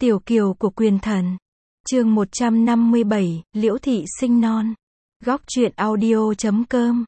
Tiểu kiều của quyền thần. Chương 157, Liễu thị sinh non. Góc truyện audio.com.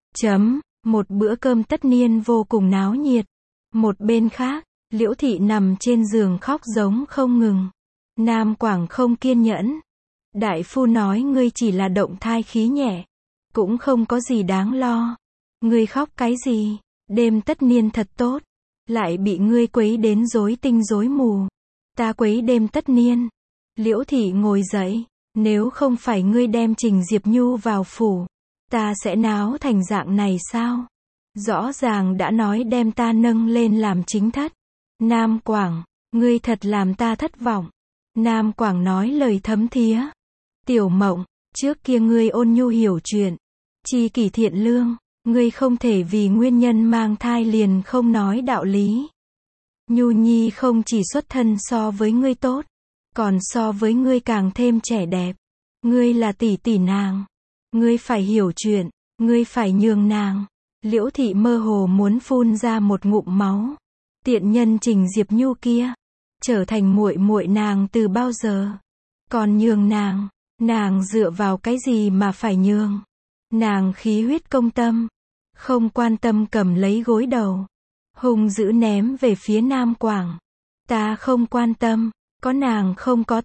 Một bữa cơm tất niên vô cùng náo nhiệt. Một bên khác, Liễu thị nằm trên giường khóc giống không ngừng. Nam Quảng không kiên nhẫn. Đại phu nói ngươi chỉ là động thai khí nhẹ, cũng không có gì đáng lo. Ngươi khóc cái gì? Đêm tất niên thật tốt, lại bị ngươi quấy đến rối tinh rối mù. Ta quấy đêm tất niên. Liễu thị ngồi dậy, nếu không phải ngươi đem Trình Diệp Nhu vào phủ, ta sẽ náo thành dạng này sao? Rõ ràng đã nói đem ta nâng lên làm chính thất. Nam Quảng, ngươi thật làm ta thất vọng. Nam Quảng nói lời thấm thía. Tiểu Mộng, trước kia ngươi ôn nhu hiểu chuyện, tri kỷ thiện lương, ngươi không thể vì nguyên nhân mang thai liền không nói đạo lý. Nhu Nhi không chỉ xuất thân so với ngươi tốt, còn so với ngươi càng thêm trẻ đẹp. Ngươi là tỷ tỷ nàng, ngươi phải hiểu chuyện, ngươi phải nhường nàng. Liễu thị mơ hồ muốn phun ra một ngụm máu. Tiện nhân Trình Diệp Nhu kia, trở thành muội muội nàng từ bao giờ? Còn nhường nàng dựa vào cái gì mà phải nhường? Nàng khí huyết công tâm, không quan tâm cầm lấy gối đầu, hung dữ ném về phía Nam Quảng. Ta không quan tâm, có nàng không có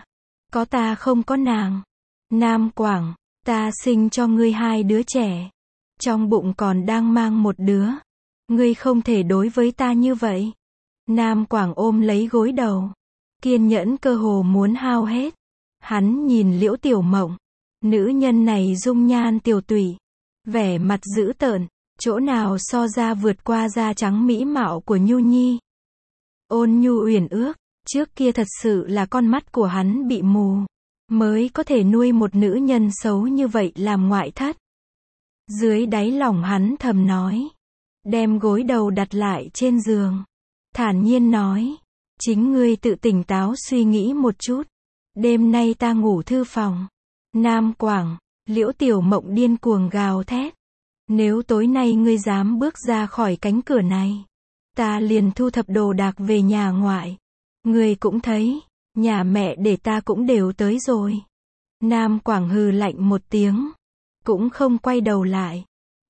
ta không có nàng. Nam Quảng, ta sinh cho ngươi 2 đứa trẻ, trong bụng còn đang mang một đứa. Ngươi không thể đối với ta như vậy. Nam Quảng ôm lấy gối đầu, kiên nhẫn cơ hồ muốn hao hết. Hắn nhìn Liễu Tiểu Mộng, nữ nhân này dung nhan tiều tụy, vẻ mặt dữ tợn, chỗ nào so ra vượt qua da trắng mỹ mạo của Nhu Nhi. Ôn nhu uyển ước, trước kia thật sự là con mắt của hắn bị mù, mới có thể nuôi một nữ nhân xấu như vậy làm ngoại thất. Dưới đáy lòng hắn thầm nói, đem gối đầu đặt lại trên giường, thản nhiên nói, chính ngươi tự tỉnh táo suy nghĩ một chút. Đêm nay ta ngủ thư phòng. Nam Quảng, Liễu Tiểu Mộng điên cuồng gào thét. Nếu tối nay ngươi dám bước ra khỏi cánh cửa này, ta liền thu thập đồ đạc về nhà ngoại. Ngươi cũng thấy, nhà mẹ để ta cũng đều tới rồi. Nam Quảng hừ lạnh một tiếng, cũng không quay đầu lại.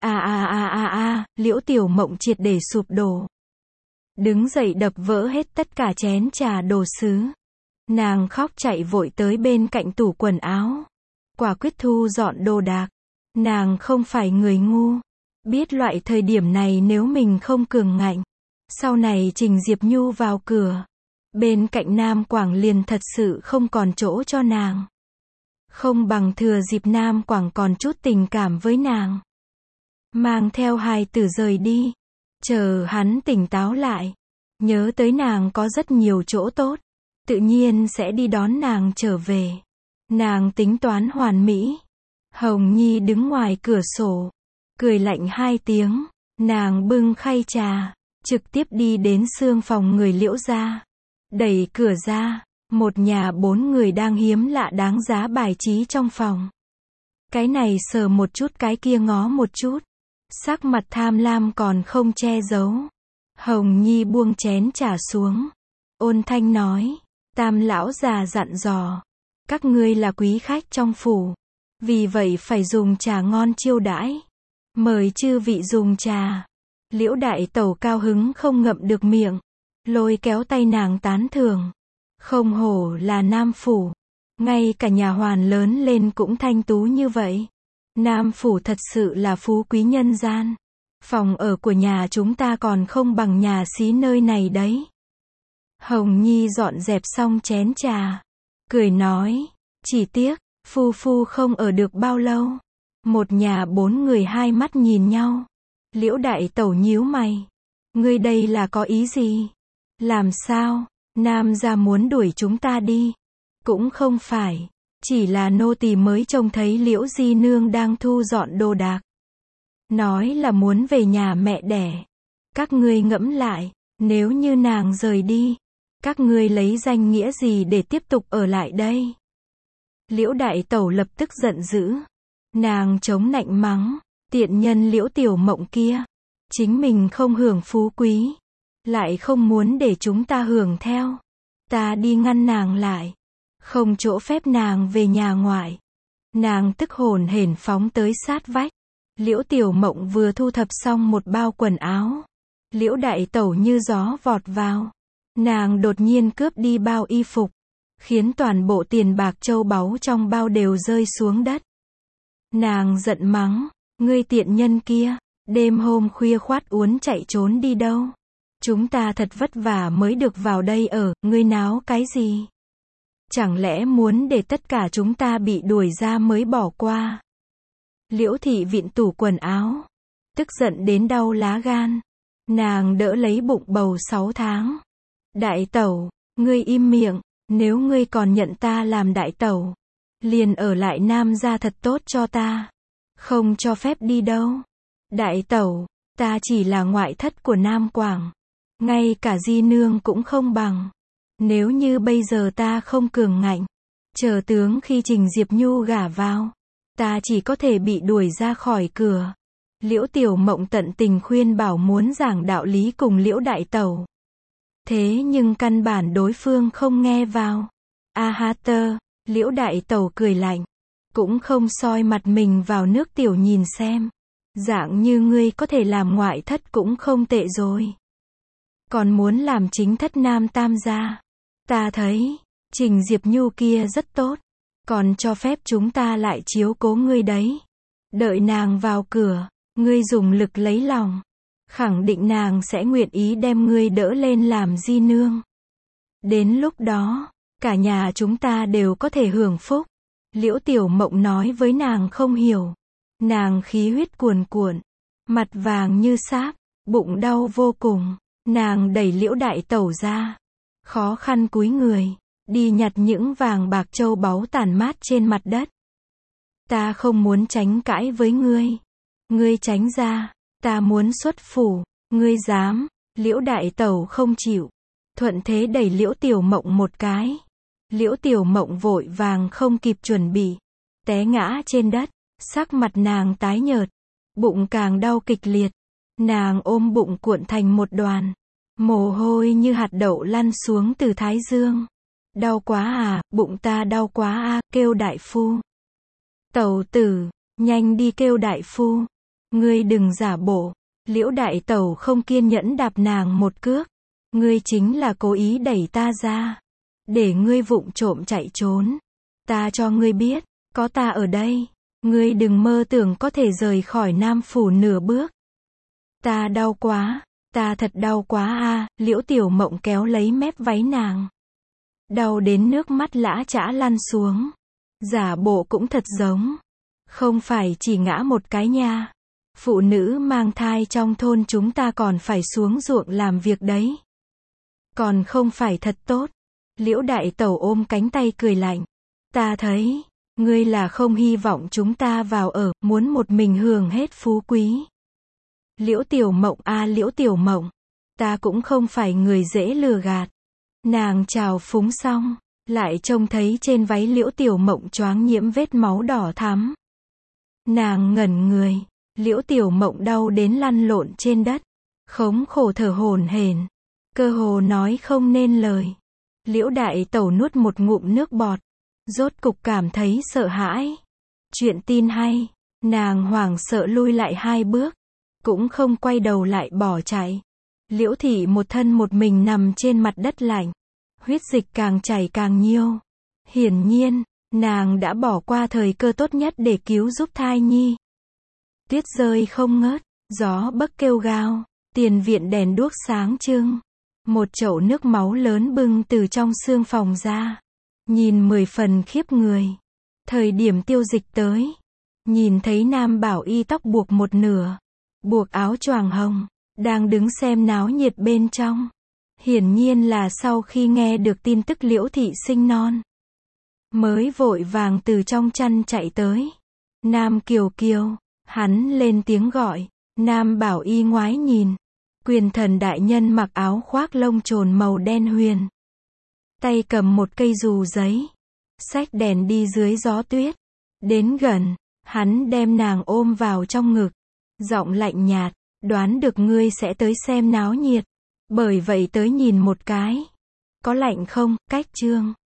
Liễu Tiểu Mộng triệt để sụp đổ. Đứng dậy đập vỡ hết tất cả chén trà đồ sứ. Nàng khóc chạy vội tới bên cạnh tủ quần áo, quả quyết thu dọn đồ đạc. Nàng không phải người ngu, biết loại thời điểm này nếu mình không cường ngạnh, sau này Trình Diệp Nhu vào cửa, bên cạnh Nam Quảng liền thật sự không còn chỗ cho nàng. Không bằng thừa dịp Nam Quảng còn chút tình cảm với nàng, mang theo hài tử rời đi, chờ hắn tỉnh táo lại, nhớ tới nàng có rất nhiều chỗ tốt, tự nhiên sẽ đi đón nàng trở về. Nàng tính toán hoàn mỹ. Hồng Nhi đứng ngoài cửa sổ, cười lạnh 2 tiếng, nàng bưng khay trà, trực tiếp đi đến xương phòng người Liễu gia. Đẩy cửa ra, một nhà 4 người đang hiếm lạ đáng giá bài trí trong phòng. Cái này sờ một chút cái kia ngó một chút, sắc mặt tham lam còn không che giấu. Hồng Nhi buông chén trà xuống, ôn thanh nói, Tam lão già dặn dò, các ngươi là quý khách trong phủ, vì vậy phải dùng trà ngon chiêu đãi. Mời chư vị dùng trà. Liễu đại tẩu cao hứng không ngậm được miệng, lôi kéo tay nàng tán thưởng. Không hổ là Nam phủ, ngay cả nhà hoàn lớn lên cũng thanh tú như vậy. Nam phủ thật sự là phú quý nhân gian. Phòng ở của nhà chúng ta còn không bằng nhà xí nơi này đấy. Hồng Nhi dọn dẹp xong chén trà, cười nói, chỉ tiếc, phu không ở được bao lâu. Một nhà 4 người hai mắt nhìn nhau. Liễu đại tẩu nhíu mày, ngươi đây là có ý gì? Làm sao? Nam gia muốn đuổi chúng ta đi? Cũng không phải, chỉ là nô tỳ mới trông thấy Liễu di nương đang thu dọn đồ đạc, nói là muốn về nhà mẹ đẻ. Các ngươi ngẫm lại, nếu như nàng rời đi, các ngươi lấy danh nghĩa gì để tiếp tục ở lại đây? Liễu đại tẩu lập tức giận dữ. Nàng chống nạnh mắng, tiện nhân Liễu Tiểu Mộng kia, chính mình không hưởng phú quý, lại không muốn để chúng ta hưởng theo. Ta đi ngăn nàng lại. Không chỗ phép nàng về nhà ngoại. Nàng tức hồn hển phóng tới sát vách. Liễu Tiểu Mộng vừa thu thập xong một bao quần áo. Liễu Đại Tẩu như gió vọt vào. Nàng đột nhiên cướp đi bao y phục. Khiến toàn bộ tiền bạc châu báu trong bao đều rơi xuống đất. Nàng giận mắng. Ngươi tiện nhân kia. Đêm hôm khuya khoắt uốn chạy trốn đi đâu? Chúng ta thật vất vả mới được vào đây ở, ngươi náo cái gì? Chẳng lẽ muốn để tất cả chúng ta bị đuổi ra mới bỏ qua? Liễu Thị vịn tủ quần áo. Tức giận đến đau lá gan. Nàng đỡ lấy bụng bầu 6 tháng. Đại Tẩu, ngươi im miệng, nếu ngươi còn nhận ta làm đại tẩu, liền ở lại Nam gia thật tốt cho ta. Không cho phép đi đâu. Đại Tẩu, ta chỉ là ngoại thất của Nam Quảng. Ngay cả di nương cũng không bằng. Nếu như bây giờ ta không cường ngạnh, chờ tướng khi Trình Diệp Nhu gả vào, ta chỉ có thể bị đuổi ra khỏi cửa. Liễu Tiểu Mộng tận tình khuyên bảo muốn giảng đạo lý cùng Liễu Đại Tẩu. Thế nhưng căn bản đối phương không nghe vào. A ha tơ, Liễu Đại Tẩu cười lạnh. Cũng không soi mặt mình vào nước tiểu nhìn xem. Dạng như ngươi có thể làm ngoại thất cũng không tệ rồi. Còn muốn làm chính thất Nam Tam gia. Ta thấy, Trình Diệp Nhu kia rất tốt. Còn cho phép chúng ta lại chiếu cố ngươi đấy. Đợi nàng vào cửa, ngươi dùng lực lấy lòng. Khẳng định nàng sẽ nguyện ý đem ngươi đỡ lên làm di nương. Đến lúc đó, cả nhà chúng ta đều có thể hưởng phúc. Liễu Tiểu Mộng nói với nàng không hiểu. Nàng khí huyết cuồn cuộn, mặt vàng như sáp, bụng đau vô cùng. Nàng đẩy Liễu Đại Tẩu ra, khó khăn cúi người, đi nhặt những vàng bạc châu báu tàn mát trên mặt đất. Ta không muốn tranh cãi với ngươi. Ngươi tránh ra, ta muốn xuất phủ, ngươi dám. Liễu Đại Tẩu không chịu, thuận thế đẩy Liễu Tiểu Mộng một cái. Liễu Tiểu Mộng vội vàng không kịp chuẩn bị, té ngã trên đất, sắc mặt nàng tái nhợt, bụng càng đau kịch liệt. Nàng ôm bụng cuộn thành một đoàn, mồ hôi như hạt đậu lăn xuống từ thái dương. Đau quá à, bụng ta đau quá à, kêu đại phu. Tẩu tử, nhanh đi kêu đại phu. Ngươi đừng giả bộ. Liễu Đại Tẩu không kiên nhẫn đạp nàng một cước. Ngươi chính là cố ý đẩy ta ra, để ngươi vụng trộm chạy trốn. Ta cho ngươi biết, có ta ở đây, ngươi đừng mơ tưởng có thể rời khỏi Nam phủ nửa bước. Ta đau quá, ta thật đau quá a. Liễu Tiểu Mộng kéo lấy mép váy nàng, đau đến nước mắt lã chã lăn xuống. Giả bộ cũng thật giống. Không phải chỉ ngã một cái nha. Phụ nữ mang thai trong thôn chúng ta còn phải xuống ruộng làm việc đấy. Còn không phải thật tốt. Liễu Đại Tẩu ôm cánh tay cười lạnh. Ta thấy, ngươi là không hy vọng chúng ta vào ở, muốn một mình hưởng hết phú quý. Liễu Tiểu Mộng a, Liễu Tiểu Mộng, ta cũng không phải người dễ lừa gạt. Nàng chào phúng xong, lại trông thấy trên váy Liễu Tiểu Mộng choáng nhiễm vết máu đỏ thắm. Nàng ngẩn người, Liễu Tiểu Mộng đau đến lăn lộn trên đất, khống khổ thở hổn hển, cơ hồ nói không nên lời. Liễu Đại Tẩu nuốt một ngụm nước bọt, rốt cục cảm thấy sợ hãi. Chuyện tin hay, nàng hoảng sợ lui lại 2 bước, cũng không quay đầu lại bỏ chạy. Liễu Thị một thân một mình nằm trên mặt đất lạnh, huyết dịch càng chảy càng nhiều. Hiển nhiên, nàng đã bỏ qua thời cơ tốt nhất để cứu giúp thai nhi. Tuyết rơi không ngớt, gió bấc kêu gào, tiền viện đèn đuốc sáng trưng. Một chậu nước máu lớn bưng từ trong xương phòng ra, nhìn 10 phần khiếp người. Thời điểm tiêu dịch tới, nhìn thấy Nam Bảo Y tóc buộc một nửa, buộc áo choàng hồng, đang đứng xem náo nhiệt bên trong. Hiển nhiên là sau khi nghe được tin tức Liễu Thị sinh non, mới vội vàng từ trong chăn chạy tới. Nam Kiều Kiều, hắn lên tiếng gọi. Nam Bảo Y ngoái nhìn, quyền thần đại nhân mặc áo khoác lông trồn màu đen huyền, tay cầm một cây dù giấy, xách đèn đi dưới gió tuyết. Đến gần, hắn đem nàng ôm vào trong ngực, giọng lạnh nhạt, đoán được ngươi sẽ tới xem náo nhiệt, bởi vậy tới nhìn một cái. Có lạnh không? Cách chương